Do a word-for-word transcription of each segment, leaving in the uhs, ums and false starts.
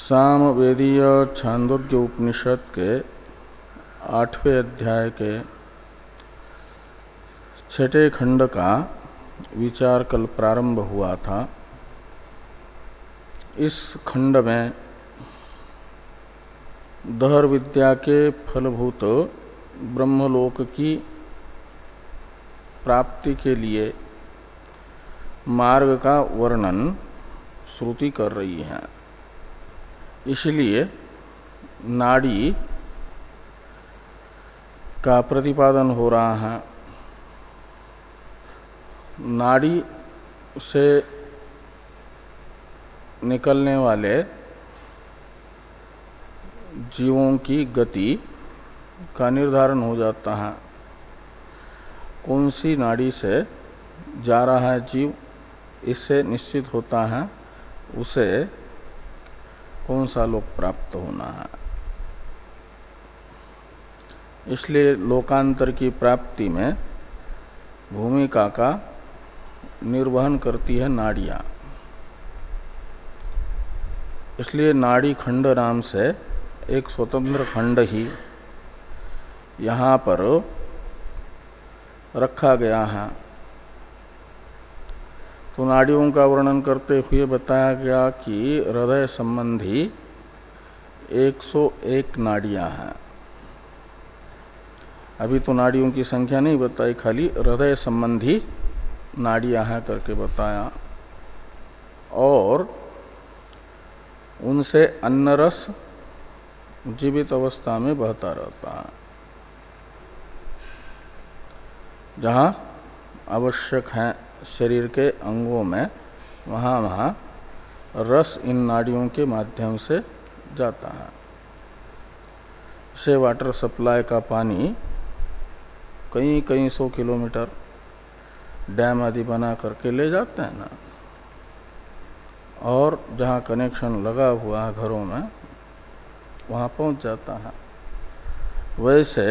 सामवेदीय छांदोग्य उपनिषद के आठवें अध्याय के छठे खंड का विचार कल प्रारंभ हुआ था। इस खंड में दहर विद्या के फलभूत ब्रह्मलोक की प्राप्ति के लिए मार्ग का वर्णन श्रुति कर रही है। इसलिए नाड़ी का प्रतिपादन हो रहा है। नाड़ी से निकलने वाले जीवों की गति का निर्धारण हो जाता है। कौन सी नाड़ी से जा रहा है जीव, इससे निश्चित होता है उसे कौन सा लोक प्राप्त होना है। इसलिए लोकांतर की प्राप्ति में भूमिका का निर्वहन करती है नाड़ियां। इसलिए नाड़ी खंड नाम से एक स्वतंत्र खंड ही यहाँ पर रखा गया है। तो नाड़ियों का वर्णन करते हुए बताया गया कि हृदय संबंधी एक सौ एक नाड़ियां हैं। अभी तो नाड़ियों की संख्या नहीं बताई, खाली हृदय संबंधी नाड़ियां हैं करके बताया। और उनसे अन्न रस जीवित अवस्था में बहता रहता है। जहां आवश्यक है शरीर के अंगों में, वहां वहां रस इन नाड़ियों के माध्यम से जाता है। से वाटर सप्लाई का पानी कई कई सौ किलोमीटर डैम आदि बना करके ले जाते हैं ना, और जहां कनेक्शन लगा हुआ है घरों में वहां पहुंच जाता है। वैसे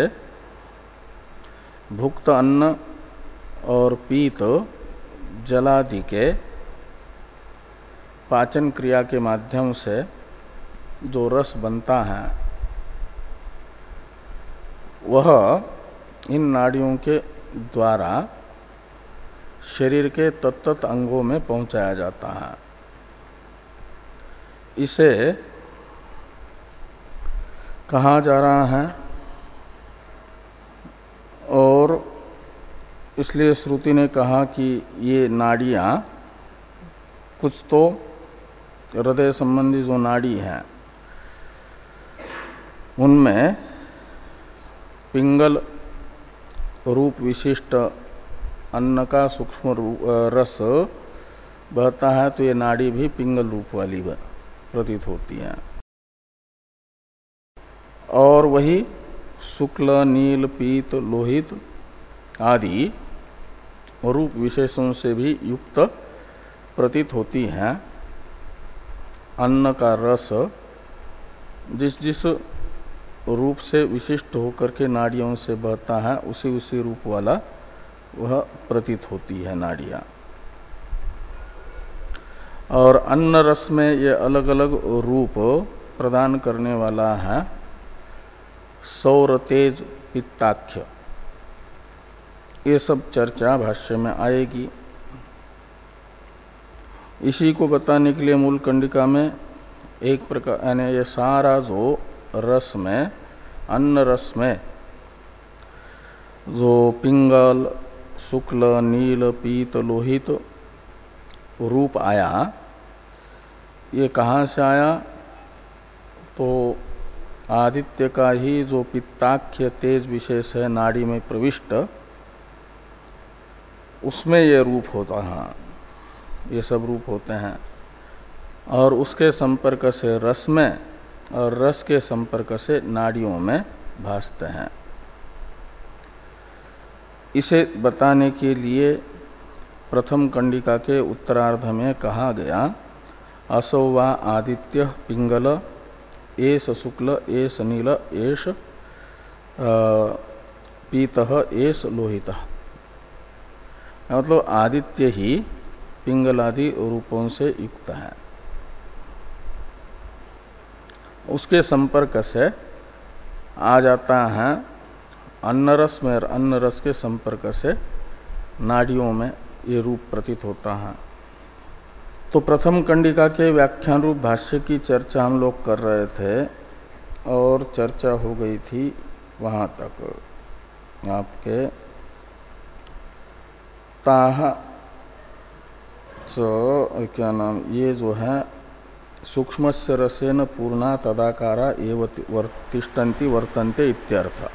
भुक्त अन्न और पीत जलादि के पाचन क्रिया के माध्यम से जो रस बनता है वह इन नाड़ियों के द्वारा शरीर के तत्त अंगों में पहुंचाया जाता है। इसे कहा जा रहा है, और इसलिए श्रुति ने कहा कि ये नाड़ियां कुछ तो हृदय संबंधी जो नाड़ी है उनमें पिंगल रूप विशिष्ट अन्न का सूक्ष्म रस बहता है, तो ये नाड़ी भी पिंगल रूप वाली प्रतीत होती है। और वही शुक्ल, नील, पीत, लोहित आदि रूप विशेषों से भी युक्त प्रतीत होती है। अन्न का रस जिस जिस रूप से विशिष्ट होकर के नाड़ियों से बहता है उसी उसी रूप वाला वह प्रतीत होती है नाड़ियां। और अन्न रस में ये अलग अलग रूप प्रदान करने वाला है सौर, तेज, पित्ताख्य। ये सब चर्चा भाष्य में आएगी। इसी को बताने के लिए मूल कंडिका में एक प्रकार यानी ये सारा जो रस में, अन्न रस में जो पिंगल, शुक्ल, नील, पीत, लोहित रूप आया, ये कहाँ से आया? तो आदित्य का ही जो पित्ताख्य तेज विशेष है नाड़ी में प्रविष्ट, उसमें ये रूप होता है, ये सब रूप होते हैं। और उसके संपर्क से रस में, और रस के संपर्क से नाड़ियों में भासते हैं। इसे बताने के लिए प्रथम कंडिका के उत्तरार्ध में कहा गया, असौ वा आदित्य पिंगल एष शुक्ल एष नील एष पीतः एष लोहितः। मतलब आदित्य ही पिंगलादि रूपों से युक्त है। उसके संपर्क से आ जाता है अन्नरस में, और अन्नरस के संपर्क से नाड़ियों में ये रूप प्रतीत होता है। तो प्रथम कंडिका के व्याख्यान रूप भाष्य की चर्चा हम लोग कर रहे थे और चर्चा हो गई थी वहां तक आपके ताह च क्या नाम, ये जो है सूक्ष्मस्य रसेन पूर्णा तदाकारा एव तिष्ठन्ति वर्तन्ते इत्यर्थ।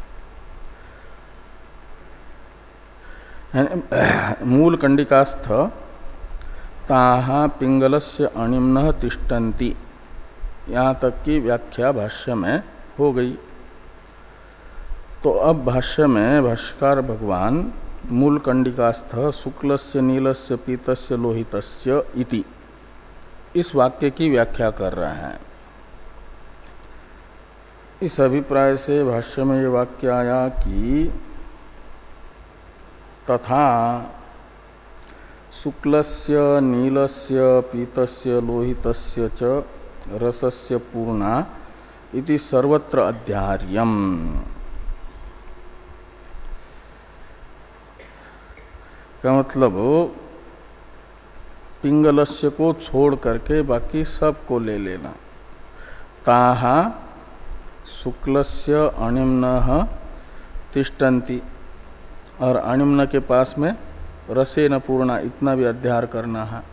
मूल कंडिकास्थ ताहा पिंगलस्य अणिम्न तिष्ठन्ति, यहाँ तक की व्याख्या भाष्य में हो गई। तो अब भाष्य में भाष्यकार भगवान मूल कंडिकास्थ शुक्लस्य नीलस्य पीतस्य लोहितस्य इति इस वाक्य की व्याख्या कर रहे हैं। इस अभिप्राय से भाष्य में ये वाक्य आया कि तथा शुक्लस्य नीलस्य पीतस्य लोहितस्य च रसस्य पूर्णा इति सर्वत्र अध्यार्यम्। का मतलब पिंगलस्य को छोड़ करके बाकी सब को ले लेना। ताहा शुक्लस्य अणिम्न तिष्ठन्ति, और अणिम्न के पास में रसेन पूर्णा, इतना भी अध्यार करना है।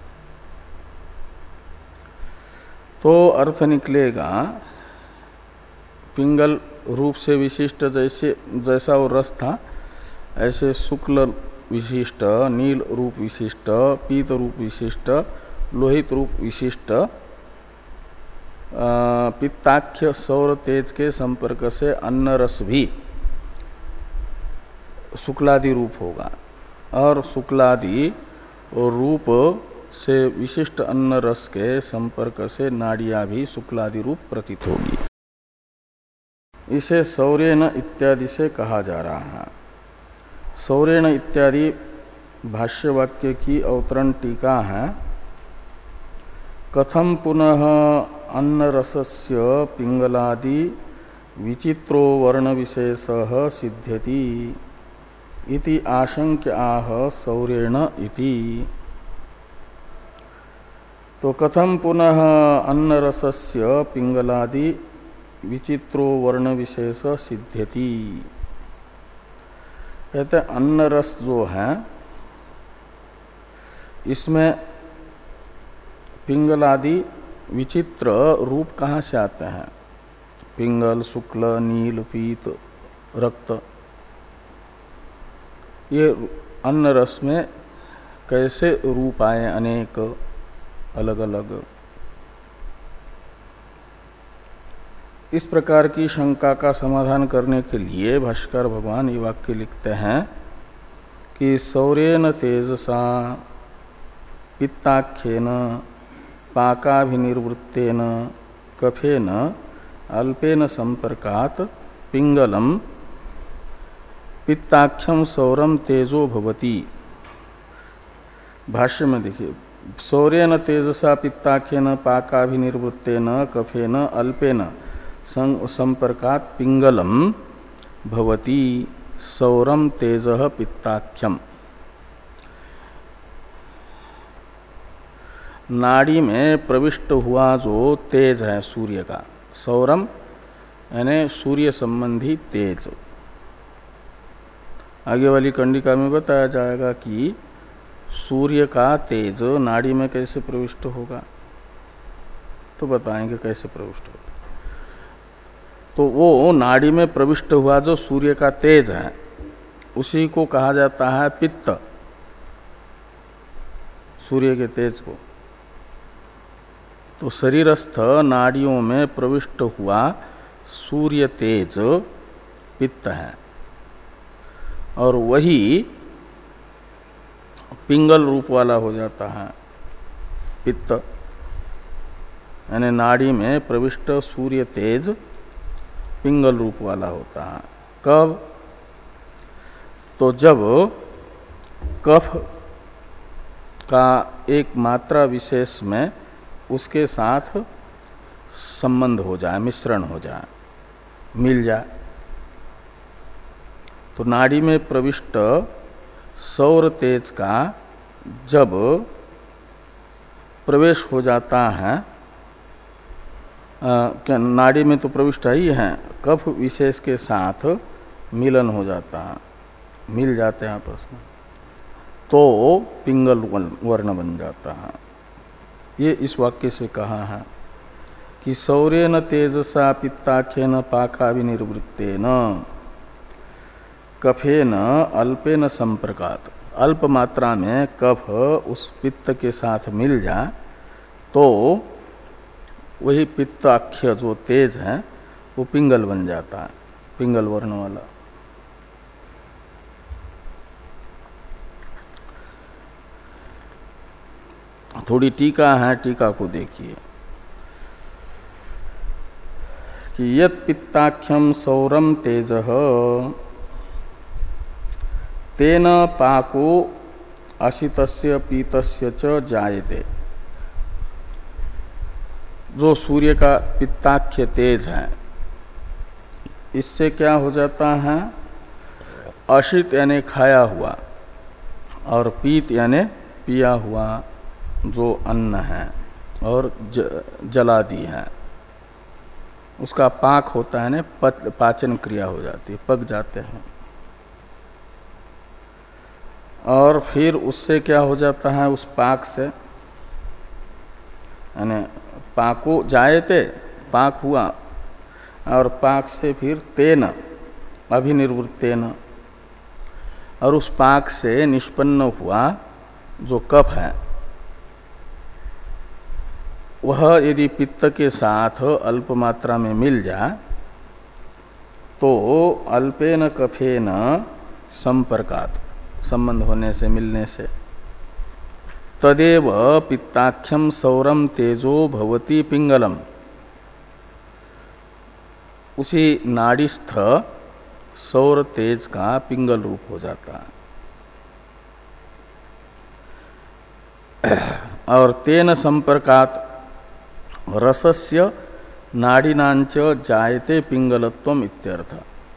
तो अर्थ निकलेगा पिंगल रूप से विशिष्ट जैसे जैसा वो रस था, ऐसे शुक्ल विशिष्ट, नील रूप विशिष्ट, पीत रूप विशिष्ट, लोहित रूप विशिष्ट पित्ताख्य सौर तेज के संपर्क से अन्न रस भी शुक्लादि रूप होगा, और शुक्लादि रूप से विशिष्ट अन्न रस के संपर्क से नाड़ियां भी शुक्लादि रूप प्रतीत होगी। इसे सौरेण इत्यादि से कहा जा रहा है। सौरेण इत्यादि भाष्य वाक्य की अवतरण टीका है। कथम पुनः अन्न रसस्य पिंगलादि विचित्रो वर्ण विशेषः सिद्ध्यति इति आशंक्य आह सौरेण इति। तो कथम पुनः अन्न रसस्य पिंगलादि विचित्रो वर्ण विशेष सिद्ध्यति, कहते अन्न रस जो है इसमें पिंगलादि विचित्र रूप कहाँ से आते हैं? पिंगल, शुक्ल, नील, पीत, रक्त, ये अन्न रस में कैसे रूप आए अनेक अलग अलग। इस प्रकार की शंका का समाधान करने के लिए भाष्कर भगवान ये वाक्य लिखते हैं कि सौरेन तेजसा पित्ताख्येन पाकाभिनिर्वृत्तेन कफेन अल्पेन संपर्कात पिंगलम पित्ताख्यम सौरम तेजो भवति। भाष्य में देखिए, सौरेन तेजसा पित्ताख्येन पाकाभिनिर्वृत्तेन कफेन अल्पेन संपर्कात पिंगलम भवति सौरम तेजः पित्ताख्यम। नाड़ी में प्रविष्ट हुआ जो तेज है सूर्य का, सौरम यानी सूर्य संबंधी तेज। आगे वाली कंडिका में बताया जाएगा कि सूर्य का तेज नाड़ी में कैसे प्रविष्ट होगा, तो बताएंगे कैसे प्रविष्ट होगा। तो वो नाड़ी में प्रविष्ट हुआ जो सूर्य का तेज है उसी को कहा जाता है पित्त, सूर्य के तेज को। तो शरीरस्थ नाड़ियों में प्रविष्ट हुआ सूर्य तेज पित्त है, और वही पिंगल रूप वाला हो जाता है पित्त, यानी नाड़ी में प्रविष्ट सूर्य तेज पिंगल रूप वाला होता है। कब? तो जब कफ का एक मात्रा विशेष में उसके साथ संबंध हो जाए, मिश्रण हो जाए, मिल जाए। तो नाड़ी में प्रविष्ट सौर तेज का जब प्रवेश हो जाता है, आ, क्या नाड़ी में तो प्रविष्ट ही है, कफ विशेष के साथ मिलन हो जाता है, मिल जाते हैं आपस में, तो पिंगल वर्ण बन जाता है। ये इस वाक्य से कहा है कि सौर्येन तेजसा पित्ताख्येन पाकाविनिर्वृत्तेन कफेन अल्पेन संपर्कात। अल्प मात्रा में कफ उस पित्त के साथ मिल जाए तो वही पित्ताख्य जो तेज है वो पिंगल बन जाता है, पिंगल वर्ण वाला। थोड़ी टीका है, टीका को देखिए कि यत् पित्ताख्यम सौरम तेजः तेन पाको असितस्य पीतस्य च जायते। जो सूर्य का पित्ताख्य तेज है, इससे क्या हो जाता है, असित यानी खाया हुआ और पीत यानी पिया हुआ जो अन्न है और ज, जलादि है, उसका पाक होता है, न पाचन क्रिया हो जाती है, पक जाते हैं। और फिर उससे क्या हो जाता है, उस पाक से यानी पाको जायते, पाक हुआ, और पाक से फिर तेन अभिनिर्वृत्तेन, और उस पाक से निष्पन्न हुआ जो कफ है वह यदि पित्त के साथ अल्प मात्रा में मिल जाए तो अल्पेन कफेन संपर्कात, संबंध होने से, मिलने से, तदेव पित्ताख्यम सौरम तेजो भवति पिंगलम, उसी नाड़ीस्थ सौर तेज का पिंगल रूप हो जाता है। और तेन संपर्कात रसस्य नाड़ीनांच जायते पिंगलत्वम इत्यर्थ।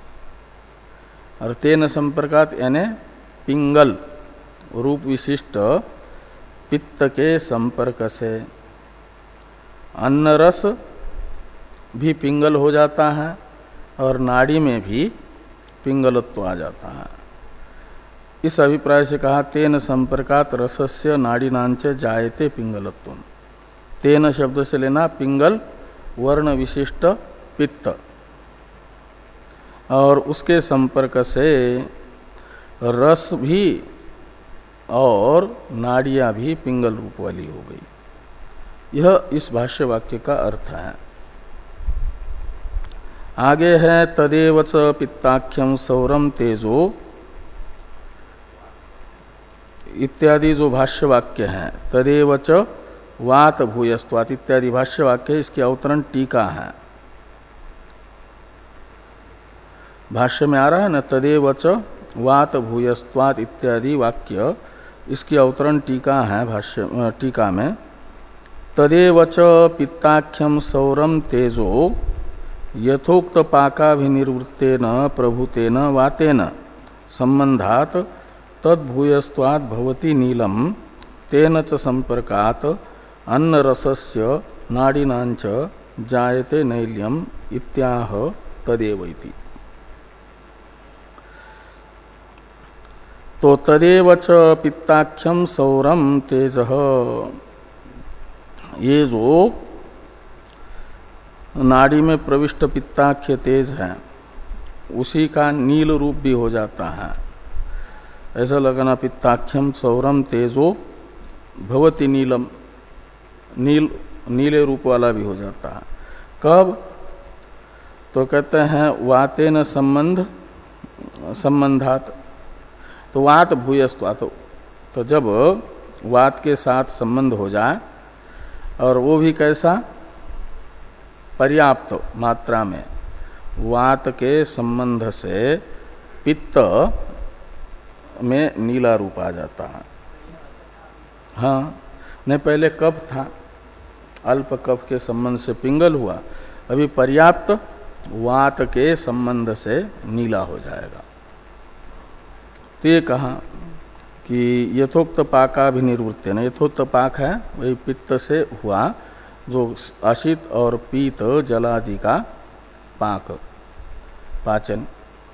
और तेन संपर्कात यानी पिंगल रूप विशिष्ट पित्त के संपर्क से अन्न रस भी पिंगल हो जाता है और नाड़ी में भी पिंगलत्व आ जाता है। इस अभिप्राय से कहा तेन संपर्कात रसस्य नाड़ीनांच जायते पिंगलत्वम। तेन शब्द से लेना पिंगल वर्ण विशिष्ट पित्त, और उसके संपर्क से रस भी और नाड़ियां भी पिंगल रूप वाली हो गई। यह इस भाष्य वाक्य का अर्थ है। आगे है तदेवच पित्ताख्यम सौरम तेजो इत्यादि जो भाष्य वाक्य है, तदेवच वात भूयस्त्वात् इत्यादि भाष्य वाक्य, इसकी अवतरण टीका है। भाष्य में आ रहा है न, तदेवच वात भूयस्त्वात् इत्यादि वाक्य, इसकी अवतरण टीका है भाष्य टीका में। तदेवच पित्ताख्यम सौरम तेजो यथोक्त पाकाभिनिर्वृत्तेन प्रभुतेन वातेन संबंधात तद्भूयस्त्वात् भवति नीलम तेन च संपर्कात अन्न रसस्य नाड़ीनांच जायते नैल्यम इत्याह तदेव इति। तो तदेवच पित्ताख्यम सौरम तेजः, ये जो नाड़ी में प्रविष्ट पित्ताख्य तेज है उसी का नील रूप भी हो जाता है। ऐसा लगना पित्ताख्यम सौरम तेजो भवति नीलम, नील नीले रूप वाला भी हो जाता है। कब? तो कहते हैं वातेन संबंध संबंधात, तो वात भूयस्त्वात्, तो जब वात के साथ संबंध हो जाए और वो भी कैसा, पर्याप्त मात्रा में, वात के संबंध से पित्त में नीला रूप आ जाता है। हाँ, नहीं पहले कब था, अल्प कफ के संबंध से पिंगल हुआ, अभी पर्याप्त वात के संबंध से नीला हो जाएगा। तो ये कहा कि यथोक्त पाकाभिनिर्वृत्तेन, यथोक्त पाक है वही पित्त से हुआ जो अशित और पीत जलादि का पाक पाचन,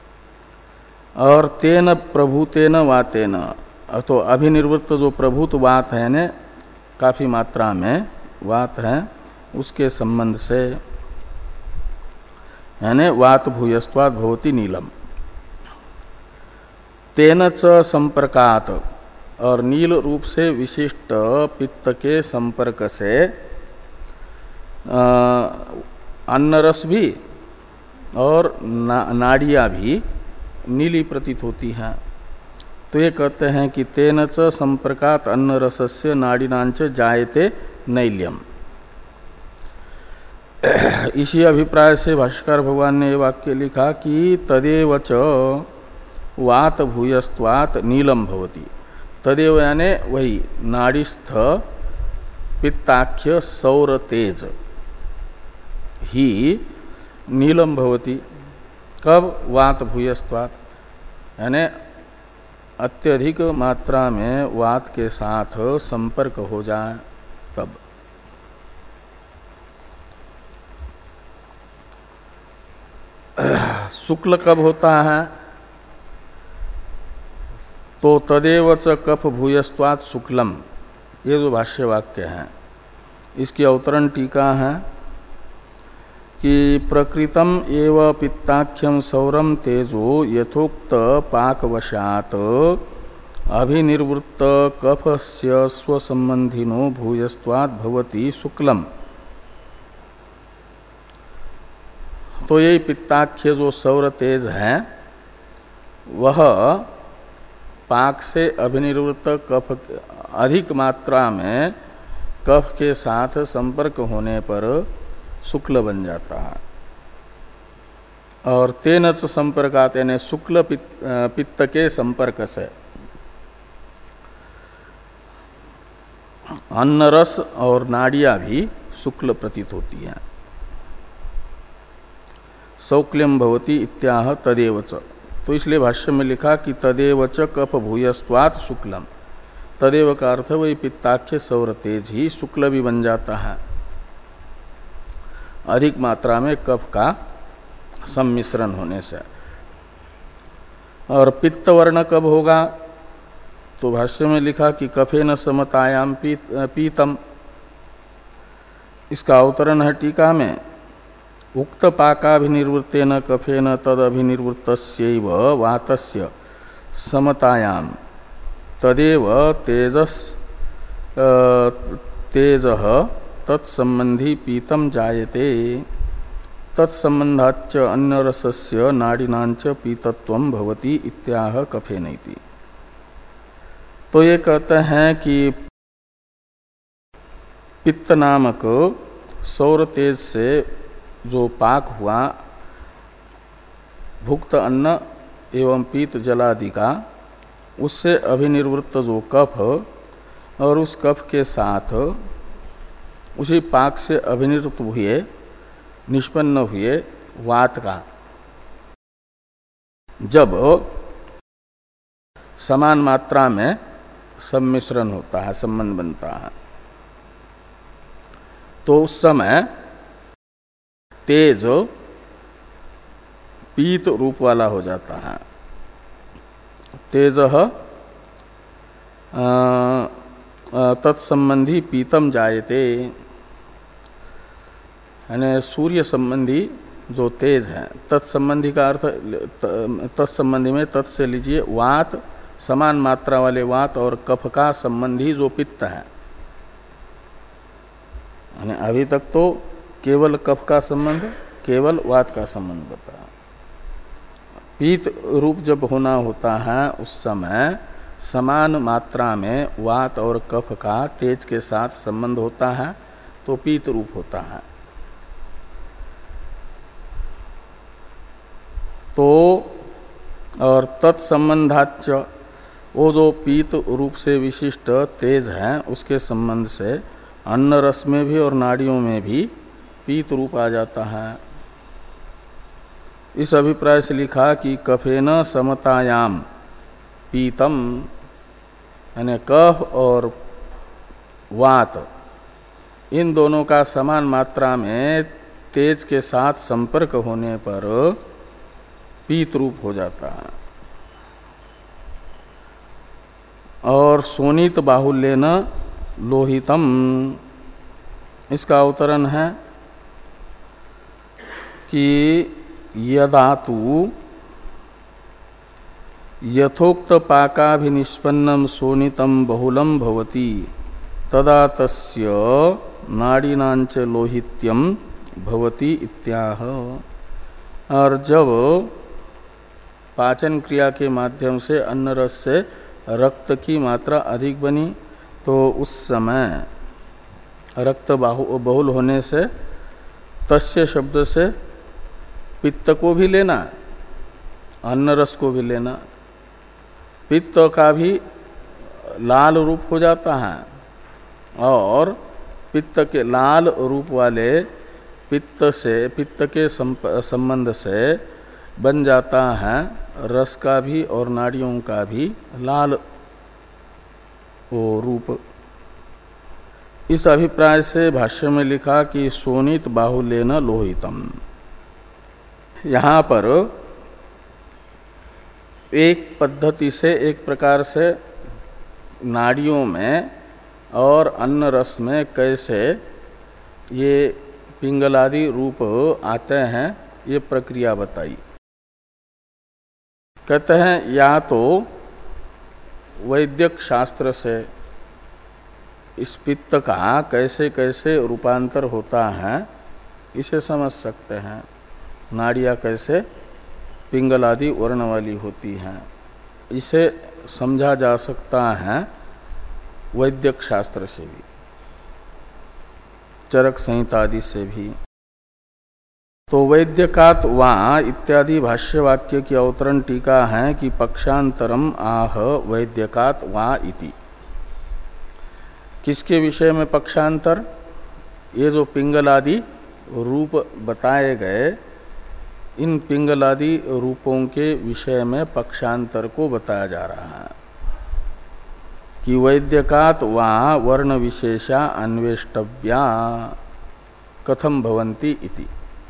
और तेन प्रभूतेन वातेन, तो अभिनिर्वृत्त जो प्रभूत वात है ने काफी मात्रा में वात है उसके संबंध से, यानी वात भूयस्त्वात् भवति नीलम। तेन च संपर्कात, और नील रूप से विशिष्ट पित्त के संपर्क से अन्नरस भी और ना, नाड़ियां भी नीली प्रतीत होती हैं। तो ये कहते हैं कि तेन च संपर्कात अन्नरसस्य नाड़ीनांच जायते नैल्यम। इसी अभिप्राय से भाष्कर भगवान ने ये वाक्य लिखा कि तदेव च वात भूयस्त्वात् नीलम भवति। तदेव यानी वही नाड़ीस्थ पित्ताख्य सौर तेज ही नीलम भवति। कब? वात भूयस्त्वात्, यानी अत्यधिक मात्रा में वात के साथ संपर्क हो जाए तब। शुक्ल कब होता है? तो तदेव च कफ भूयस्त्वात् शुक्लम, ये जो भाष्य वाक्य है इसकी अवतरण टीका है कि प्रकृतम एव पित्ताख्यम सौरम तेजो यथोक्त पाकवशात अभिनिर्वृत्त कफस्य स्वसंबंधिनो भूयस्त्वात् भवति शुक्लम। तो यही पित्ताख्य जो सौर तेज है वह पाक से अभिनिर्वृत्त कफ अधिक मात्रा में कफ के साथ संपर्क होने पर शुक्ल बन जाता है। और तेन च संपर्कात यानी शुक्ल पित्त, पित्त के संपर्क से अन्नरस और नाड़ियां भी शुक्ल प्रतीत होती हैं। सौक्ल्यम भवति इत्याह तदेव च। तो इसलिए भाष्य में लिखा कि तदेव च कफ भूयस्त्वात् शुक्लम। तदेव का अर्थ वही पित्ताख्य सौर तेज ही शुक्ल भी बन जाता है अधिक मात्रा में कफ का सम्मिश्रण होने से। और पित्त वर्ण कब होगा? तो भाष्य में लिखा कि कफेन समतायाम पीत, पीतम। इसका अवतरण है टीका में, उक्त पाकाभिनिर्वृत्तेन कफेन तद अभिनिर्वृत्तस्यैव वातस्य समतायाम तदेव तेजस तेजः तत्संबंधी पीतम जायते तत्संबंधाच्च अन्नरसस्य नाड़ीनांच पीतत्वं भवति इत्याह कफेनैति। तो ये कहते हैं कि पित्त नामक सौर तेज से जो पाक हुआ भुक्त अन्न एवं पीत जलादि का, उससे अभिनिर्वृत्त जो कफ और उस कफ के साथ उसी पाक से अभिनिवृत्त हुए निष्पन्न हुए वात का जब समान मात्रा में सम्मिश्रण होता है, संबंध बनता है, तो उस समय तेज पीत रूप वाला हो जाता है। तेजः तत्संबंधी पीतम जायते, यानी सूर्य संबंधी जो तेज है, तत्संबंधी का अर्थ तत्संबंधी में तत् से लीजिए वात, समान मात्रा वाले वात और कफ का संबंधी जो पित्त है। यानी अभी तक तो केवल कफ का संबंध, केवल वात का संबंध बताया। पीत रूप जब होना होता है उस समय समान मात्रा में वात और कफ का तेज के साथ संबंध होता है, तो पीत रूप होता है। तो और तत्संबंधाच, वो जो पीत रूप से विशिष्ट तेज है उसके संबंध से अन्न रस में भी और नाड़ियों में भी पीत रूप आ जाता है। इस अभिप्राय से लिखा कि कफेन समतायाम पीतम, यानी कफ और वात इन दोनों का समान मात्रा में तेज के साथ संपर्क होने पर पीत रूप हो जाता है। और सोनित बाहुल्येन लोहितम, इसका अवतरण है कि यदा तु यथोक्त पाकाभिनिष्पन्नम सोनितम बहुलम भवति तदा तस्य नाड़ीनांच लोहित्यम भवति इत्याह। और जब पाचन क्रिया के माध्यम से अन्न रस से रक्त की मात्रा अधिक बनी तो उस समय रक्त बाहु बहुल होने से तस्य शब्द से पित्त को भी लेना, अन्न रस को भी लेना। पित्त का भी लाल रूप हो जाता है और पित्त के लाल रूप वाले पित्त से पित्त के संबंध से बन जाता है रस का भी और नाड़ियों का भी लाल वो रूप। इस अभिप्राय से भाष्य में लिखा कि सोनित बाहुल्येन लोहितम। यहाँ पर एक पद्धति से एक प्रकार से नाड़ियों में और अन्न रस में कैसे ये पिंगलादि रूप आते हैं ये प्रक्रिया बताई। कहते हैं या तो वैद्यक शास्त्र से इस पित्त का कैसे कैसे रूपांतर होता है इसे समझ सकते हैं। नाड़ियाँ कैसे पिंगलादि वर्ण वाली होती हैं इसे समझा जा सकता है वैद्यक शास्त्र से भी, चरक संहिता आदि से भी। तो वैद्यकात वा इत्यादि भाष्य वाक्य की अवतरण टीका है कि पक्षांतरम आह वैद्यकात वा इति। किसके विषय में पक्षांतर? ये जो पिंगलादि रूप बताए गए इन पिंगलादि रूपों के विषय में पक्षांतर को बताया जा रहा है कि वैद्यकात वा वर्ण विशेषा अन्वेष्टव्या कथम भवन्ति इति।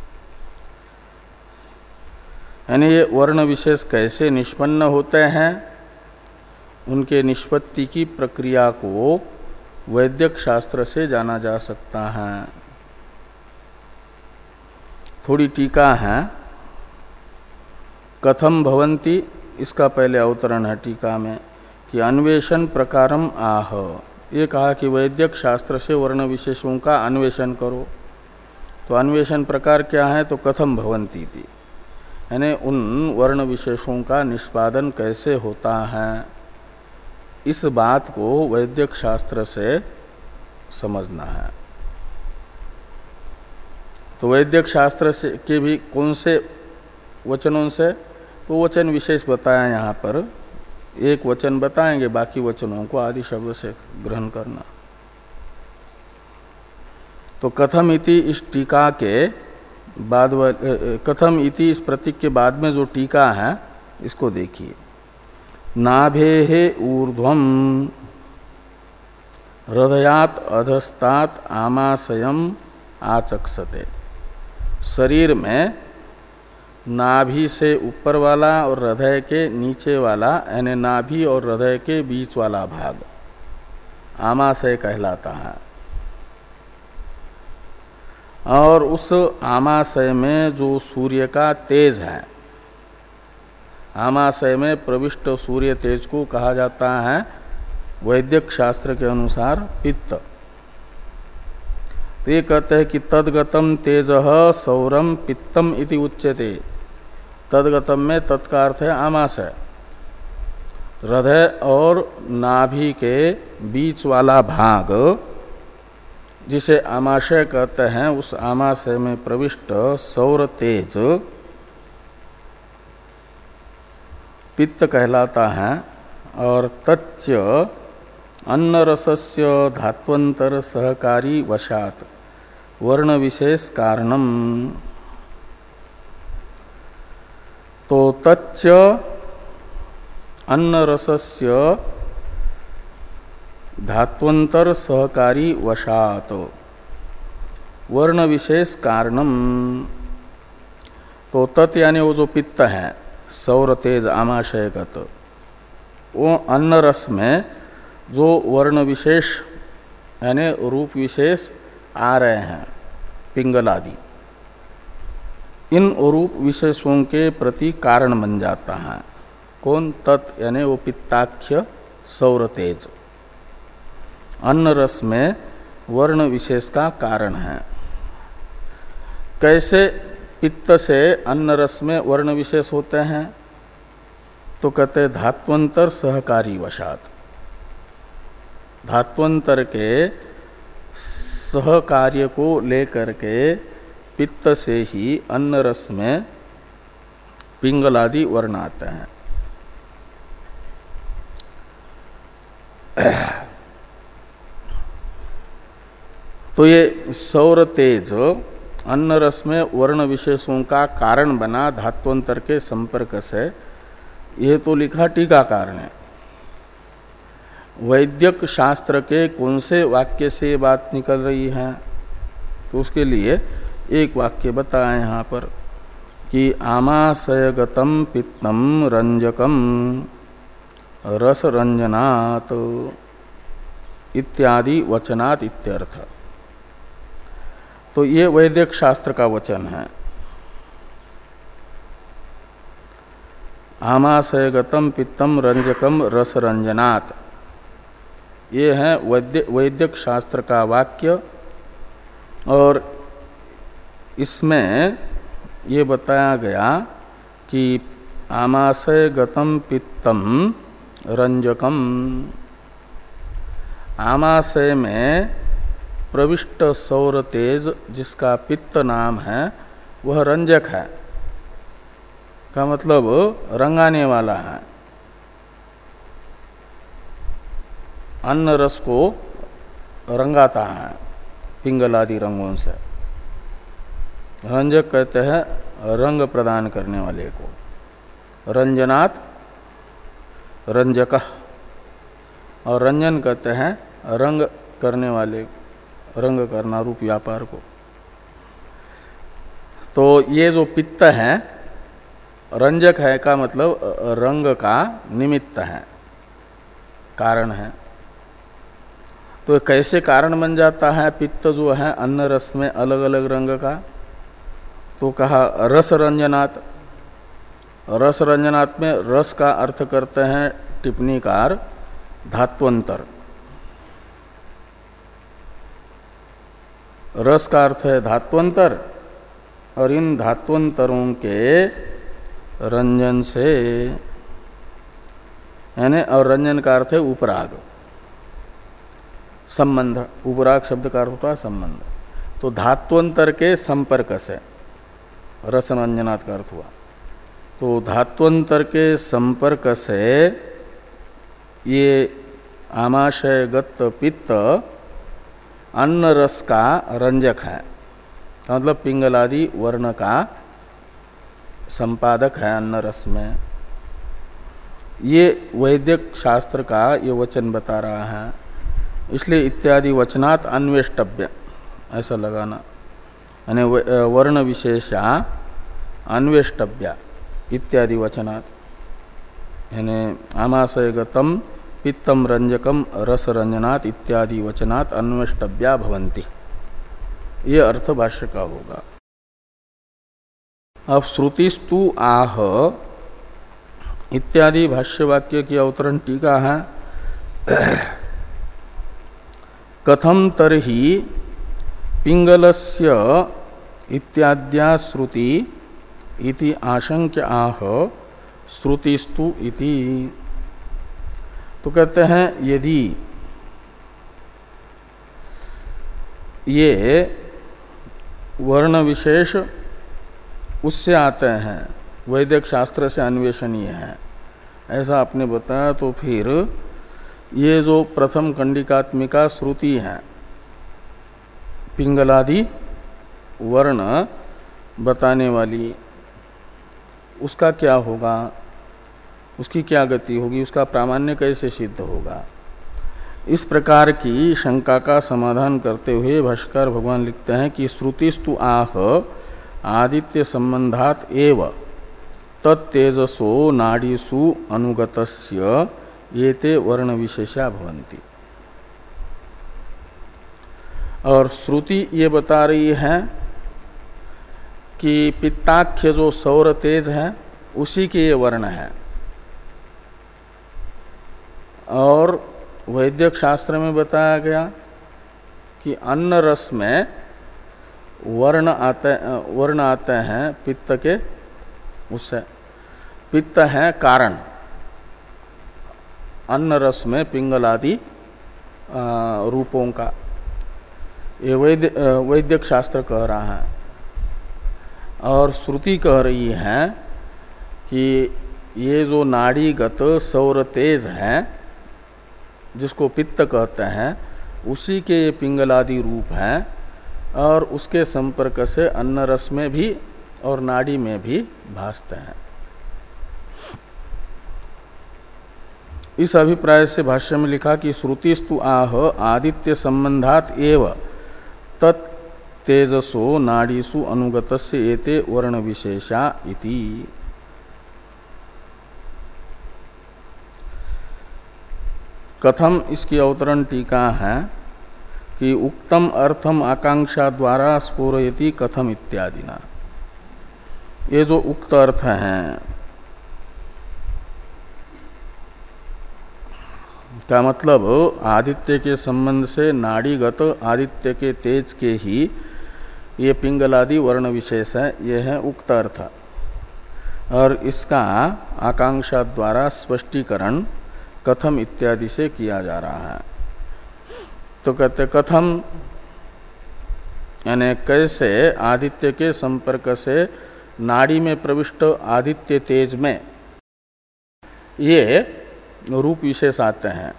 यानी ये वर्ण विशेष कैसे निष्पन्न होते हैं, उनके निष्पत्ति की प्रक्रिया को वैद्यक शास्त्र से जाना जा सकता है। थोड़ी टीका है। कथम भवन्ति इसका पहले अवतरण है टीका में कि अन्वेषण प्रकारम आह। ये कहा कि वैद्यक शास्त्र से वर्ण विशेषों का अन्वेषण करो। तो अन्वेषण प्रकार क्या है? तो कथम भवन्ति थी, यानी उन वर्ण विशेषों का निष्पादन कैसे होता है, इस बात को वैद्यक शास्त्र से समझना है। तो वैद्यक शास्त्र से के भी कौन से वचनों से? तो वचन विशेष बताया यहाँ पर। एक वचन बताएंगे, बाकी वचनों को आदि शब्द से ग्रहण करना। तो कथम इति इस टीका के बाद, कथम इति इस प्रतीक के बाद में जो टीका है इसको देखिए। नाभेः ऊर्ध्वम हृदयात् अधस्तात् आमाशयम् आचक्षते। शरीर में नाभि से ऊपर वाला और हृदय के नीचे वाला, यानी नाभि और हृदय के बीच वाला भाग आमाशय कहलाता है। और उस आमाशय में जो सूर्य का तेज है, आमाशय में प्रविष्ट सूर्य तेज को कहा जाता है वैद्यक शास्त्र के अनुसार पित्त। तो ये कहते हैं कि तद्गतम तेजः सौरम पित्तम इति उच्यते। तद्गतम में तत्का अर्थ है आमाशय। हृदय और नाभि के बीच वाला भाग जिसे आमाशय कहते हैं, उस आमाशय में प्रविष्ट सौर तेज पित्त कहलाता है। और तच्च अन्न रसस्य धात्वंतर सहकारी वशात वर्ण विशेष कारणम, तो तच्च अन्न रसस्य धात्वंतर सहकारी वशात वर्ण विशेष कारणम, तो तत् यानी वो जो पित्त है सौर तेज आमाशयगत, वो अन्न रस में जो वर्ण विशेष यानी रूप विशेष आ रहे हैं पिंगल आदि, इन रूप विशेषों के प्रति कारण बन जाता है। कौन? तत् यानी वो पित्ताख्य सौर तेज अन्न रस में वर्ण विशेष का कारण है। कैसे पित्त से अन्न रस में वर्ण विशेष होते हैं? तो कहते धात्वंतर सहकारी वशात, धात्वंतर के सहकार्य को लेकर के पित्त से ही अन्न रस में पिंगल आदि वर्ण आते हैं। तो ये सौर तेज अन्न रस में वर्ण विशेषों का कारण बना धात्वंतर के संपर्क से, यह तो लिखा टीकाकार ने। वैद्यक शास्त्र के कौन से वाक्य से ये बात निकल रही है? तो उसके लिए एक वाक्य बताएं यहाँ पर कि आमाशयगतम पित्तम रंजकम रस रंजनात् इत्यादि वचनात् इत्यर्थ। तो ये वैदिक शास्त्र का वचन है। आमाशयगतम पित्तम रंजकम रस रंजनात्, ये है वैदिक शास्त्र का वाक्य। और इसमें ये बताया गया कि आमाशयगतम पित्तम रंजकम, आमाशय में प्रविष्ट सौर तेज जिसका पित्त नाम है वह रंजक है, का मतलब रंगाने वाला है। अन्न रस को रंगाता है पिंगल आदि रंगों से। रंजक कहते हैं रंग प्रदान करने वाले को। रंजनात् रंजकः, और रंजन कहते हैं रंग करने वाले, रंग करना रूप व्यापार को। तो ये जो पित्त है रंजक है, का मतलब रंग का निमित्त है, कारण है। तो कैसे कारण बन जाता है पित्त जो है अन्न रस में अलग अलग रंग का? तो कहा रस रंजनात्। रस रंजनात् में रस का अर्थ करते हैं टिप्पणीकार धात्वंतर। रस का अर्थ है धात्वंतर, और इन धात्वंतरों के रंजन से, यानी और रंजन का अर्थ है उपराग, संबंध। उपराग शब्द का अर्थ होता है संबंध। तो धात्वंतर के संपर्क से रस रंजनात् का अर्थ हुआ। तो धात्वंतर के संपर्क से ये आमाशयगत पित्त अन्न रस का रंजक है, मतलब पिंगल आदि वर्ण का संपादक है अन्न रस में। ये वैदिक शास्त्र का ये वचन बता रहा है, इसलिए इत्यादि वचनात् अन्वेष्टव्य ऐसा लगाना, यानी वर्ण विशेषा अन्वेष्टव्या इत्यादि वचनात्, यानी आमाशयगतम पित्तम रंजकम रस रंजनात् इत्यादि वचनात् अन्वेष्टव्या भवन्ति। ये अर्थ भाष्य का होगा। अब श्रुतिस्तु आह इत्यादि भाष्य वाक्य की अवतरण टीका है। कथम तरहि पिंगलस्य इत्याद्या श्रुति इति आशंक्य आह श्रुतिस्तु इति। तो कहते हैं यदि ये वर्ण विशेष उससे आते हैं, वैदिक शास्त्र से अन्वेषणीय है, ऐसा आपने बताया, तो फिर ये जो प्रथम कंडिकात्मिका श्रुति है पिंगलादि वर्ण बताने वाली, उसका क्या होगा, उसकी क्या गति होगी, उसका प्रामाण्य कैसे सिद्ध होगा। इस प्रकार की शंका का समाधान करते हुए भाष्यकार भगवान लिखते हैं कि श्रुतिस्तु आह आदित्य संबंधात एव तत्तेजसो नाड़ीसु अनुगतस्य एते वर्ण विशेषा भवन्ति। और श्रुति ये बता रही है कि पित्ताख्य जो सौर तेज है उसी के ये वर्ण है, और वैद्यक शास्त्र में बताया गया कि अन्न रस में वर्ण आते वर्ण आते हैं पित्त के, उससे पित्त है कारण, अन्न रस में पिंगल आदि रूपों का, ये वैद्य वैद्यक शास्त्र कह रहा है। और श्रुति कह रही है कि ये जो नाड़ीगत सौर तेज है जिसको पित्त कहते हैं उसी के ये पिंगलादि रूप हैं, और उसके संपर्क से अन्न रस में भी और नाड़ी में भी भासते हैं। इस अभिप्राय से भाष्य में लिखा कि श्रुतिस्तु आह आदित्य संबंधात एव तत् तेजसो नाड़ीसु अनुगतस्य एते वर्ण विशेषा इति। कथम, इसकी अवतरण टीका है कि उक्तम अर्थम आकांक्षा द्वारा स्फुरयति कथम इत्यादि ना। ये जो उक्त अर्थ हैं का मतलब आदित्य के संबंध से नाड़ीगत आदित्य के तेज के ही ये पिंगलादि वर्ण विशेष है, ये है उक्त अर्थ। और इसका आकांक्षा द्वारा स्पष्टीकरण कथम इत्यादि से किया जा रहा है। तो कहते कथम यानी कैसे आदित्य के संपर्क से नाड़ी में प्रविष्ट आदित्य तेज में ये रूप विशेष आते हैं,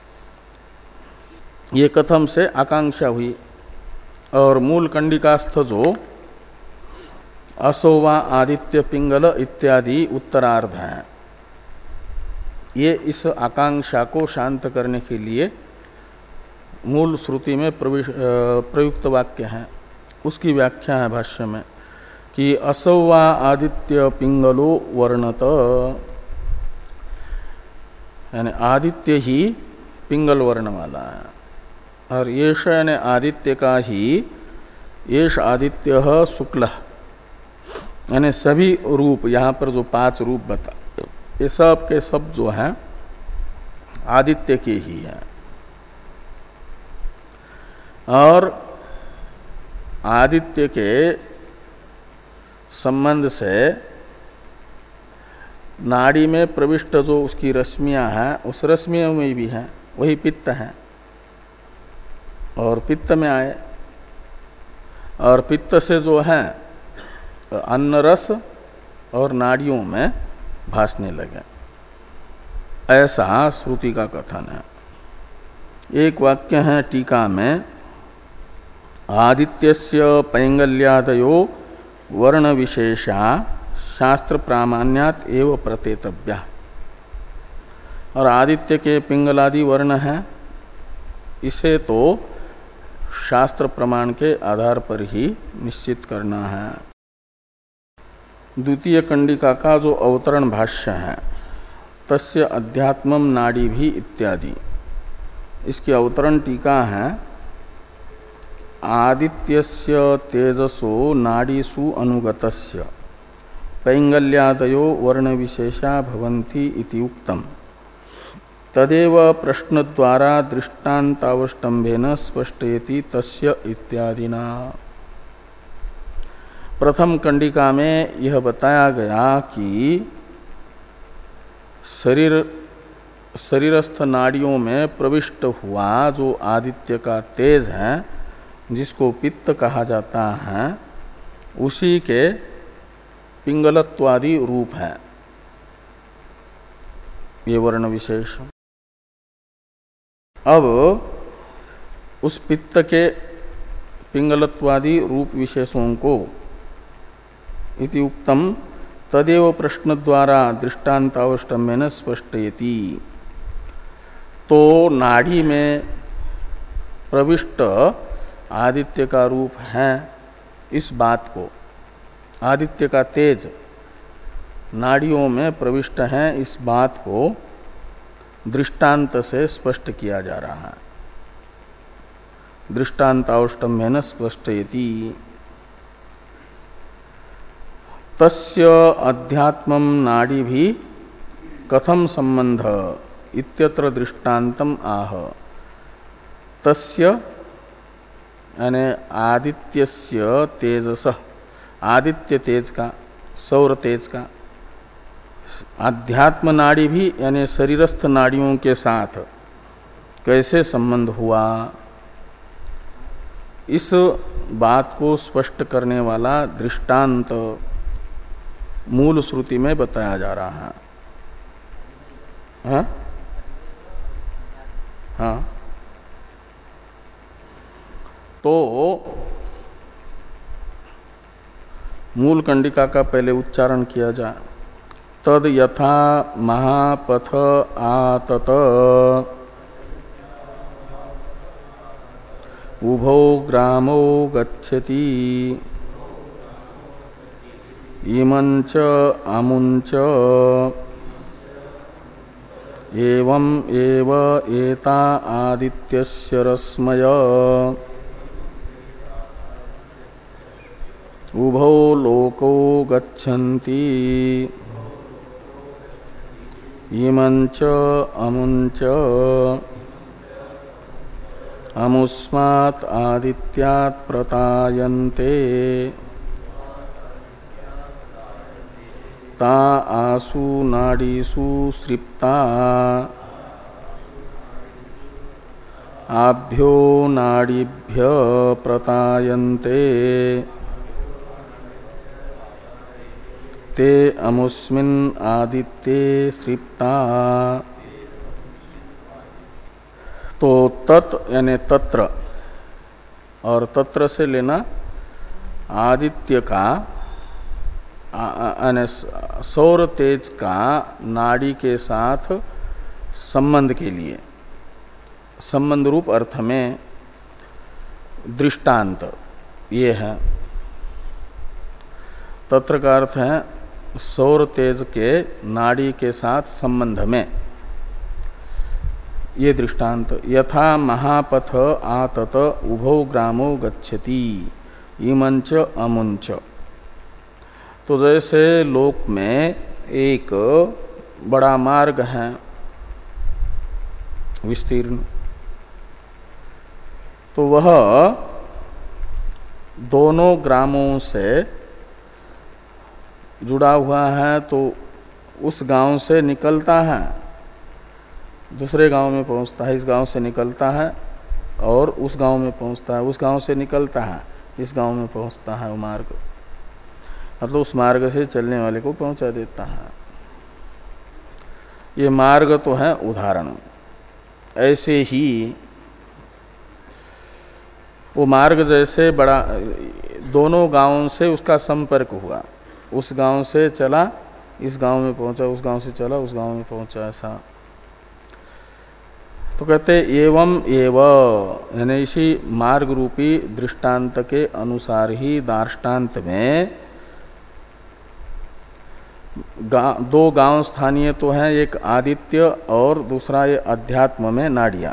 ये कथम से आकांक्षा हुई। और मूल कंडिकास्थ जो असोवा आदित्य पिंगल इत्यादि उत्तरार्ध हैं, ये इस आकांक्षा को शांत करने के लिए मूल श्रुति में प्रयुक्त वाक्य हैं। उसकी व्याख्या है भाष्य में कि असौवा आदित्य पिंगलो वर्णत, यानी आदित्य ही पिंगल वर्ण वाला है, और येष यानी आदित्य का ही येष आदित्य शुक्ल, यानी सभी रूप यहाँ पर जो पांच रूप बता ये सब के सब जो हैं आदित्य के ही हैं। और आदित्य के संबंध से नाड़ी में प्रविष्ट जो उसकी रश्मियां हैं उस रश्मियों में भी हैं, वही पित्त हैं, और पित्त में आए, और पित्त से जो है अन्न रस और नाड़ियों में भासने लगे, ऐसा श्रुति का कथन है। एक वाक्य है टीका में, आदित्यस्य पैंगल्यादयो वर्ण विशेषा शास्त्र प्रामाण्यात एव प्रत्येतव्या। और आदित्य के पिंगलादि वर्ण हैं, इसे तो शास्त्र प्रमाण के आधार पर ही निश्चित करना है। द्वितीय कंडिका का जो अवतरण भाष्य है, तस्य अध्यात्मम नाड़ी भी इत्यादि, इसकी अवतरण टीका है, आदित्यस्य तेजसो नाड़ीसु अनुगतस्य पैंगल्यादयो वर्ण विशेषा भवन्ति इति उक्तम, तदेव प्रश्न द्वारा दृष्टान्तावष्टम्भेन स्पष्टयति तस्य इत्यादिना। प्रथम कंडिका में यह बताया गया कि शरीर शरीरस्थ नाड़ियों में प्रविष्ट हुआ जो आदित्य का तेज है, जिसको पित्त कहा जाता है, उसी के पिंगलत्वादि रूप है ये वर्ण विशेष। अब उस पित्त के पिंगलत्वादि रूप विशेषों को इति उक्तम तदेव प्रश्न द्वारा दृष्टान्तावष्टम्येन स्पष्टयति। तो नाड़ी में प्रविष्ट आदित्य का रूप है, इस बात को आदित्य का तेज नाड़ियों में प्रविष्ट है, इस बात को दृष्टांत से स्पष्ट किया जा रहा है। दृष्टान्तावष्टम्येन स्पष्टयति। तस्य अध्यात्मं नाड़ी भी कथम संबंध इत्यत्र दृष्टान्तम आह। तस्य यानी आदित्यस्य तेजस, आदित्य तेज का, सौर तेज का आध्यात्म नाड़ी भी यानी शरीरस्थ नाड़ियों के साथ कैसे संबंध हुआ, इस बात को स्पष्ट करने वाला दृष्टांत मूल श्रुति में बताया जा रहा है। हाँ? हाँ। तो मूल कंडिका का पहले उच्चारण किया जाए। तद यथा महापथ आतत उभौ ग्रामो गच्छति इमंच अमुंच एवं एव एता आदित्यस्य रश्मय उभौ लोको गच्छन्ति इमंच अमुंच अमुस्मात् आदित्यात् प्रतायन्ते ता आसु नाडीसु सृप्ता आभ्यो नाडीभ्य प्रतायन्ते ते अमुस्मिन् आदित्ये सृप्ता। तो तत् यानी तत्र, और तत्र से लेना आदित्य का यानी सौर तेज का नाड़ी के साथ संबंध के लिए, संबंध रूप अर्थ में दृष्टांत ये है। तत्र का अर्थ है सौर तेज के नाड़ी के साथ संबंध में ये दृष्टांत। यथा महापथ आतत उभौ ग्रामो गच्छति इमंच अमुंच। तो जैसे लोक में एक बड़ा मार्ग है विस्तीर्ण, तो वह दोनों ग्रामों से जुड़ा हुआ है, तो उस गांव से निकलता है दूसरे गांव में पहुंचता है, इस गांव से निकलता है और उस गांव में पहुंचता है, उस गांव से निकलता है इस गांव में पहुंचता है। वो मार्ग मतलब उस मार्ग से चलने वाले को पहुंचा देता है। ये मार्ग तो है उदाहरण। ऐसे ही वो मार्ग जैसे बड़ा, दोनों गांवों से उसका संपर्क हुआ, उस गांव से चला इस गांव में पहुंचा, उस गांव से चला उस गांव में पहुंचा, ऐसा। तो कहते एवं एव यानी इसी मार्ग रूपी दृष्टांत के अनुसार ही दार्ष्टान्त में गा, दो गांव स्थानीय तो हैं, एक आदित्य और दूसरा ये अध्यात्म में नाड़ियां।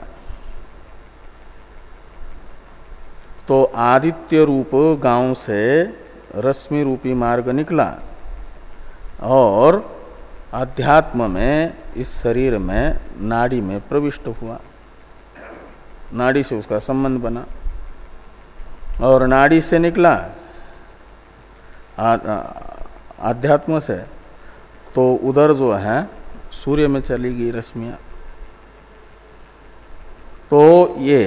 तो आदित्य रूप गांव से रश्मि रूपी मार्ग निकला और अध्यात्म में इस शरीर में नाड़ी में प्रविष्ट हुआ, नाड़ी से उसका संबंध बना और नाड़ी से निकला आध्यात्म से, तो उधर जो है सूर्य में चली गई रश्मियां। तो ये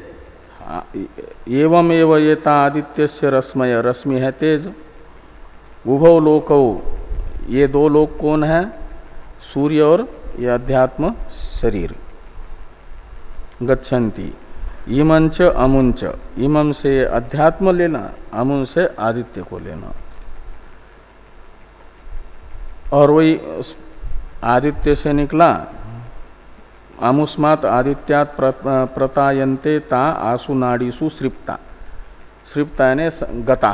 एवं एव येता आदित्यस्य रश्मय, रश्मि है तेज, उभौ लोकौ ये दो लोक कौन है, सूर्य और ये अध्यात्म शरीर, गच्छन्ति। इमंच अमुंच, इमम से अध्यात्म लेना, अमुन से आदित्य को लेना। और वही आदित्य से निकला, अमुस्मात् आदित्यात् प्रतायन्ते ता आसु नाड़ीसु सृप्ता, सृप्ता यानी गता।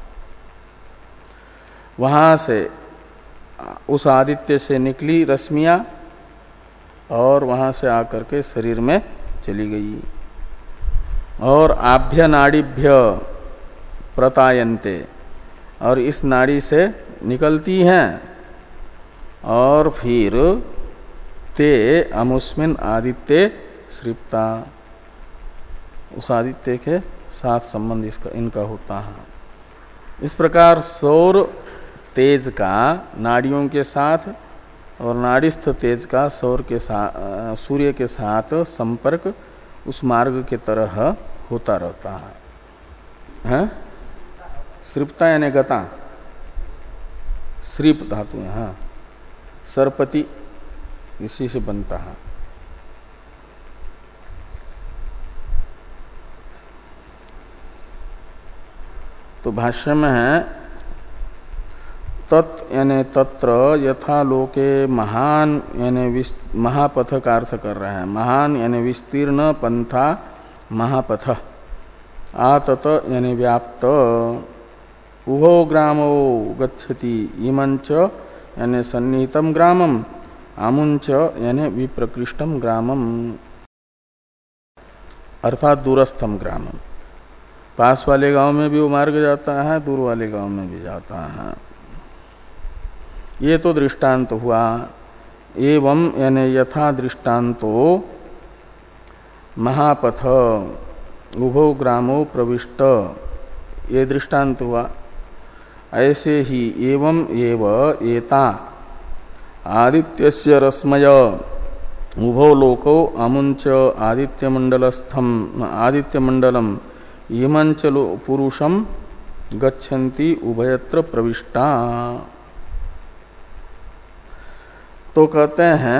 वहां से उस आदित्य से निकली रश्मियां और वहां से आकर के शरीर में चली गई। और आभ्य नाड़ीभ्य प्रतायन्ते, और इस नाड़ी से निकलती हैं और फिर ते अमुस्मिन आदित्य सृप्ता, उस आदित्य के साथ संबंध इसका इनका होता है। इस प्रकार सौर तेज का नाड़ियों के साथ और नाड़ीस्थ तेज का सौर के साथ, सूर्य के साथ संपर्क उस मार्ग के तरह होता रहता है, है? सृप्ता यानी गता, सृप धातु है, हाँ। सरपति इसी से बनता है। तो भाष्य में है तत् यानी तत्र यथा लोके महान यानी महापथ का अर्थ कर रहे हैं। महान यानी विस्तीर्ण पंथा महापथ, आतत यानी व्याप्त, उभो ग्रामो गच्छति इमंच यानी सन्निहितम ग्रामम, आमुंच यानी विप्रकृष्टम ग्रामम अर्थात दूरस्थम ग्रामम। पास वाले गांव में भी वो मार्ग जाता है, दूर वाले गांव में भी जाता है। ये तो दृष्टांत हुआ। एवं यानी यथा दृष्टांतो महापथ उभो ग्रामो प्रविष्ट, ये दृष्टांत हुआ। ऐसे ही एवं एव एता आदित्यस्य रश्मय उभो लोको अमुंच आदित्यमंडलस्थम आदित्यमंडलम इमंच पुरुषम गच्छन्ति उभयत्र प्रविष्टा। तो कहते हैं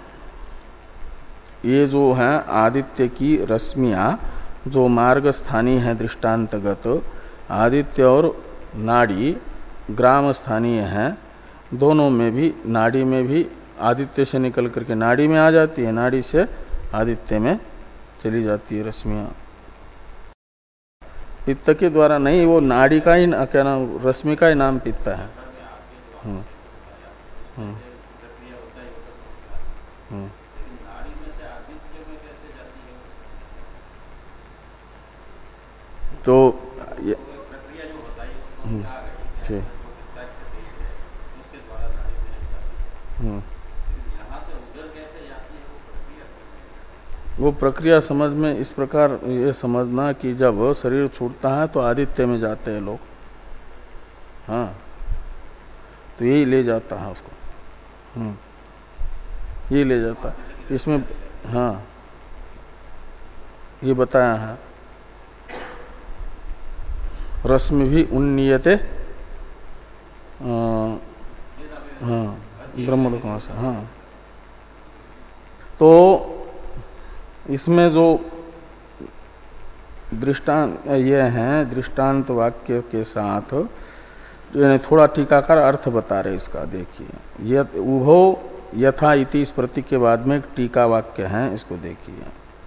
ये जो है आदित्य की रश्मियां जो मार्ग स्थानीय है दृष्टांतगत, आदित्य और नाड़ी ग्राम स्थानीय है, दोनों में भी, नाड़ी में भी आदित्य से निकल करके नाड़ी में आ जाती है, नाड़ी से आदित्य में चली जाती है रश्मियां। पित्त के द्वारा नहीं, वो नाड़ी का ही क्या नाम, रश्मि का ही नाम पित्त है। हम्म हम्म हम्म तो ये ठीक, वो प्रक्रिया समझ में इस प्रकार ये समझना कि जब शरीर छूटता है तो आदित्य में जाते हैं लोग, हाँ, तो यही ले जाता है उसको, हम्म ये ले जाता है इसमें, हाँ ये बताया है। रश्मि भी उन्नीयते, हाँ ब्रह्मलोक से, हाँ। तो इसमें जो दृष्टांत ये है, दृष्टांत वाक्य के साथ यानी थोड़ा टीकाकार अर्थ बता रहे इसका। देखिए यत उभो यथा इति इस प्रतीक के बाद में एक टीका वाक्य है, इसको देखिए।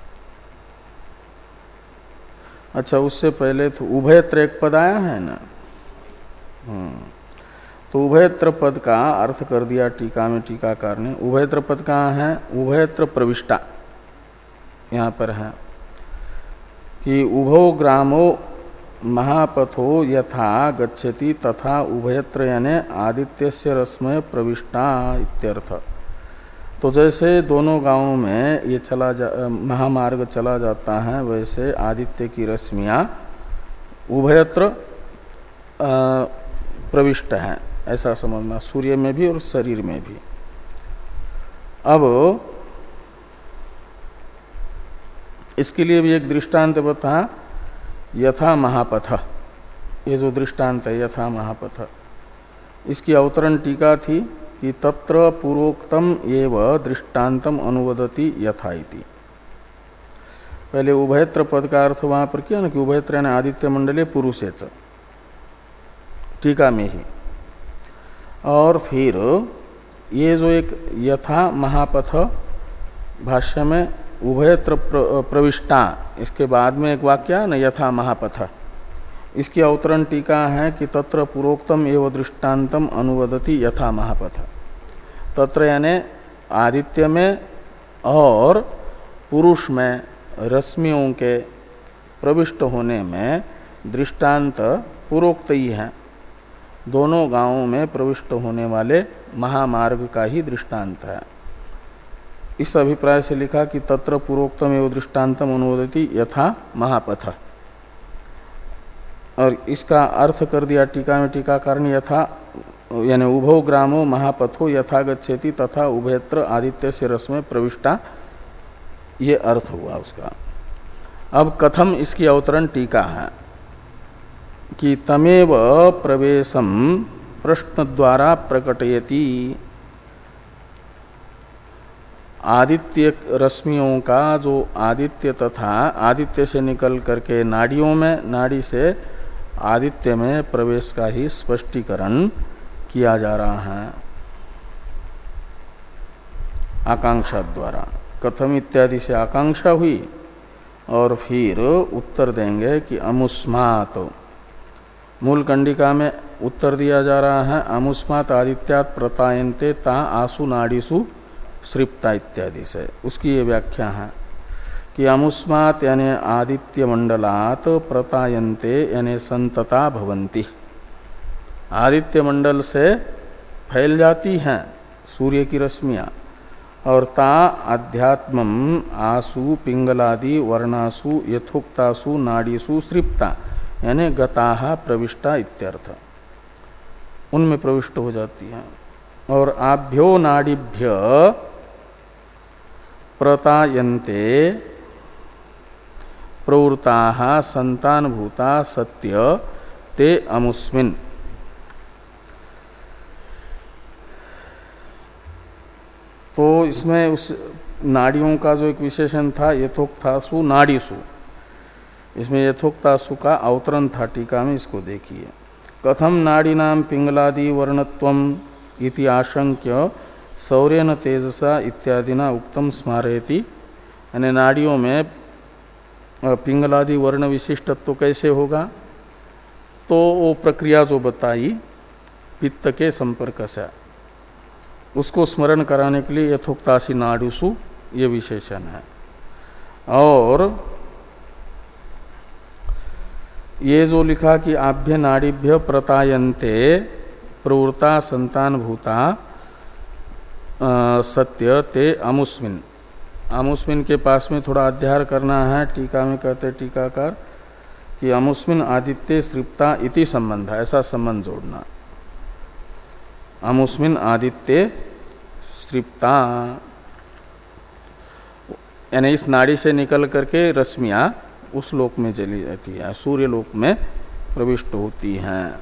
अच्छा, उससे पहले तो उभयत्र एक पद आया है ना, हम्म तो उभयत्र पद का अर्थ कर दिया टीका में टीकाकार ने। उभयत्र पद कहाँ है? उभयत्र प्रविष्टा यहाँ पर है कि उभो ग्रामो महापथो यथा गच्छति तथा उभयत्र यानी आदित्यस्य रश्मय प्रविष्टा इत्यर्थ। तो जैसे दोनों गांवों में ये चला जा महामार्ग चला जाता है, वैसे आदित्य की रश्मियां उभयत्र प्रविष्ट हैं, ऐसा समझना, सूर्य में भी और शरीर में भी। अब इसके लिए भी एक दृष्टांत बता, यथा महापथ, ये जो दृष्टांत है यथा महापथ, इसकी अवतरण टीका थी कि तत्र पूर्वोक्तम एव दृष्टान्तम अनुवदति यथा इति। पहले उभयत्र पद का अर्थ वहां पर किया ना कि उभयत्र यानी आदित्य मंडले पुरुषेच, टीका में ही। और फिर ये जो एक यथा महापथ भाष्य में उभयत्र प्रविष्टा, इसके बाद में एक वाक्य है ना यथा महापथ, इसकी अवतरण टीका है कि तत्र पूर्वोक्तम एवं दृष्टान्तम अनुवदति यथा महापथ। तत्र यानी आदित्य में और पुरुष में रश्मियों के प्रविष्ट होने में दृष्टांत पूर्वोक्त ही है। दोनों गांवों में प्रविष्ट होने वाले महामार्ग का ही दृष्टांत है। इस अभिप्राय से लिखा कि तत्र पूर्वोक्तम एवं दृष्टान्तम अनुवदति यथा महापथ। और इसका अर्थ कर दिया टीका में टीकाकार ने यथा यानी उभौ ग्रामो महापथो यथा गच्छेति तथा उभयत्र आदित्य से रश्मि प्रविष्टा, ये अर्थ हुआ उसका। अब कथम इसकी अवतरण टीका है कि तमेव प्रवेशम प्रश्न द्वारा प्रकटयति। आदित्य रश्मियों का जो आदित्य तथा आदित्य से निकल करके नाड़ियों में, नाड़ी से आदित्य में प्रवेश का ही स्पष्टीकरण किया जा रहा है आकांक्षा द्वारा। कथम इत्यादि से आकांक्षा हुई और फिर उत्तर देंगे कि अमुस्मात। मूल कंडिका में उत्तर दिया जा रहा है अमुस्मात आदित्यात् प्रतायन्ते ता आसु नाड़ीसु श्रिप्ता इत्यादि से। उसकी ये व्याख्या है कि अमुस्मात यानी आदित्य मंडलात् प्रतायन्ते यानी संतता भवन्ति, आदित्य मंडल से फैल जाती हैं सूर्य की रश्मियां। और ता अध्यात्मम आसु पिंगलादि वर्णासु यथोक्तासु नाड़ीसु श्रिप्ता यानी गताहा प्रविष्टा इत्यर्थ, उनमें प्रविष्ट हो जाती हैं। और आभ्यो नाड़ीभ्य प्रतायन्ते प्रवृत्ताः संतानभूता सत्य ते अमुस्मिन्। तो इसमें उस नाड़ियों का जो एक विशेषण था यथोक्तासु नाड़ीसु, इसमें यथोक्तासु का अवतरण था टीका में, इसको देखिए। कथम नाड़ीनाम पिंगलादि वर्णत्वम इति आशंक्य सौर्यन तेजसा इत्यादिना उक्तम स्मारयति। यानी नाड़ियों में पिंगलादि वर्ण विशिष्टत्व कैसे होगा, तो वो प्रक्रिया जो बताई पित्त के संपर्क से, उसको स्मरण कराने के लिए यथोक्तासी नाड़ीसु ये विशेषण है। और ये जो लिखा कि आभ्य नाड़ीभ्य प्रतायन्ते प्रवृत्ता संतान भूता सत्य ते अमुस्मिन्। अमुस्मिन् के पास में थोड़ा अध्याय करना है। टीका में कहते टीकाकार कि अमुस्मिन् आदित्य श्रिप्ता इति संबंध है, ऐसा संबंध जोड़ना। अमुस्मिन् आदित्य श्रिप्ता यानी इस नाड़ी से निकल करके रश्मियां उस लोक में चली जाती है, सूर्य लोक में प्रविष्ट होती हैं।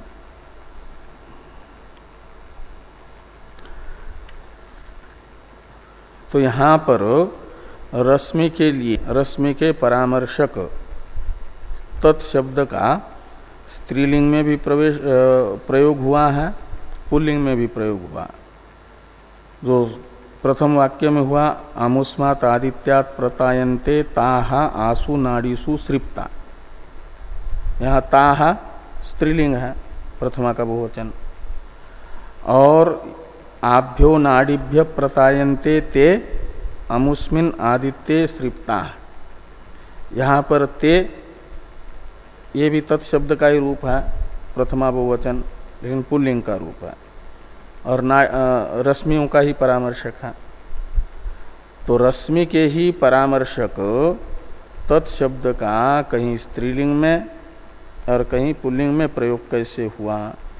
तो यहां पर रश्मि के लिए रश्मि के परामर्शक तत्शब्द का स्त्रीलिंग में भी प्रवेश प्रयोग हुआ है, पुल्लिंग में भी प्रयोग हुआ। जो प्रथम वाक्य में हुआ अमुस्मात् आदित्यात् प्रतायन्ते ताहा आसु नाड़ीसु श्रिप्ता, यहाँ ताहा स्त्रीलिंग है, प्रथमा का बहुवचन। और आभ्यो नाड़ीभ्य प्रतायन्ते ते अमुस्मिन् आदित्ये श्रिप्ता, यहाँ पर ते ये भी तत्शब्द का ही रूप है, प्रथमा बहुवचन, लेकिन पुल्लिंग का रूप है और रश्मियों का ही परामर्शक है। तो रश्मि के ही परामर्शक तत्शब्द का कहीं स्त्रीलिंग में और कहीं पुल्लिंग में प्रयोग कैसे हुआ,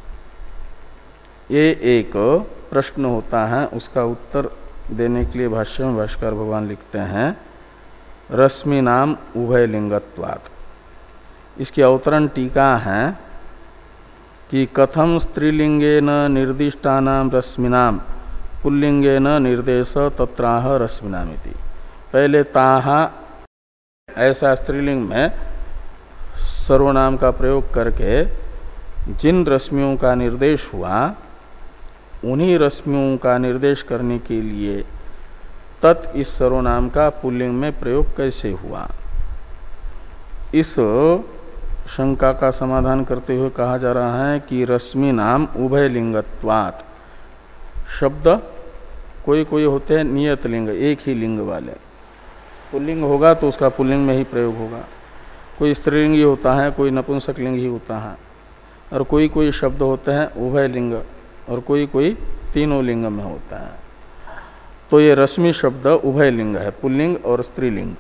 ये एक प्रश्न होता है। उसका उत्तर देने के लिए भाष्य में भाष्कर भगवान लिखते हैं रश्मि नाम उभय लिंगत्वात्। इसकी अवतरण टीका है कि कथम स्त्रीलिंगेन निर्दिष्टानाम रश्मिनाम पुल्लिंगेन निर्देश तत्राह रश्मिनामिति। पहले ताहा ऐसा स्त्रीलिंग में सर्वनाम का प्रयोग करके जिन रश्मियों का निर्देश हुआ उन्हीं रश्मियों का निर्देश करने के लिए तत् इस सर्वनाम का पुल्लिंग में प्रयोग कैसे हुआ, इस शंका का समाधान करते हुए कहा जा रहा है कि रश्मि नाम उभय लिंगत्वात्। शब्द कोई कोई होते हैं नियत लिंग, एक ही लिंग वाले, पुल्लिंग होगा तो उसका पुल्लिंग में ही प्रयोग होगा। कोई स्त्रीलिंग ही होता है, कोई नपुंसक लिंग ही होता है, और कोई कोई शब्द होते हैं उभय लिंग और कोई कोई तीनों लिंग में होता है। तो ये रश्मि शब्द उभय लिंग है, पुल्लिंग और स्त्रीलिंग।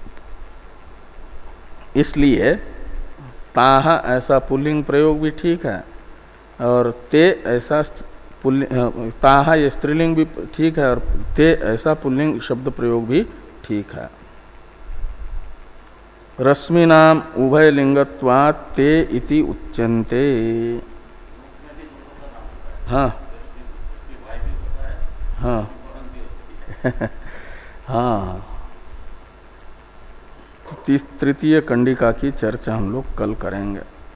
इसलिए ताहा ऐसा पुल्लिंग प्रयोग भी ठीक है और ते ऐसा ताहा ये स्त्रीलिंग भी ठीक है और ते ऐसा पुल्लिंग शब्द प्रयोग भी ठीक है। रश्मि नाम उभय लिंगत्वात् ते इति उच्यन्ते। हाँ हाँ हाँ, तृतीय कंडिका की चर्चा हम लोग कल करेंगे।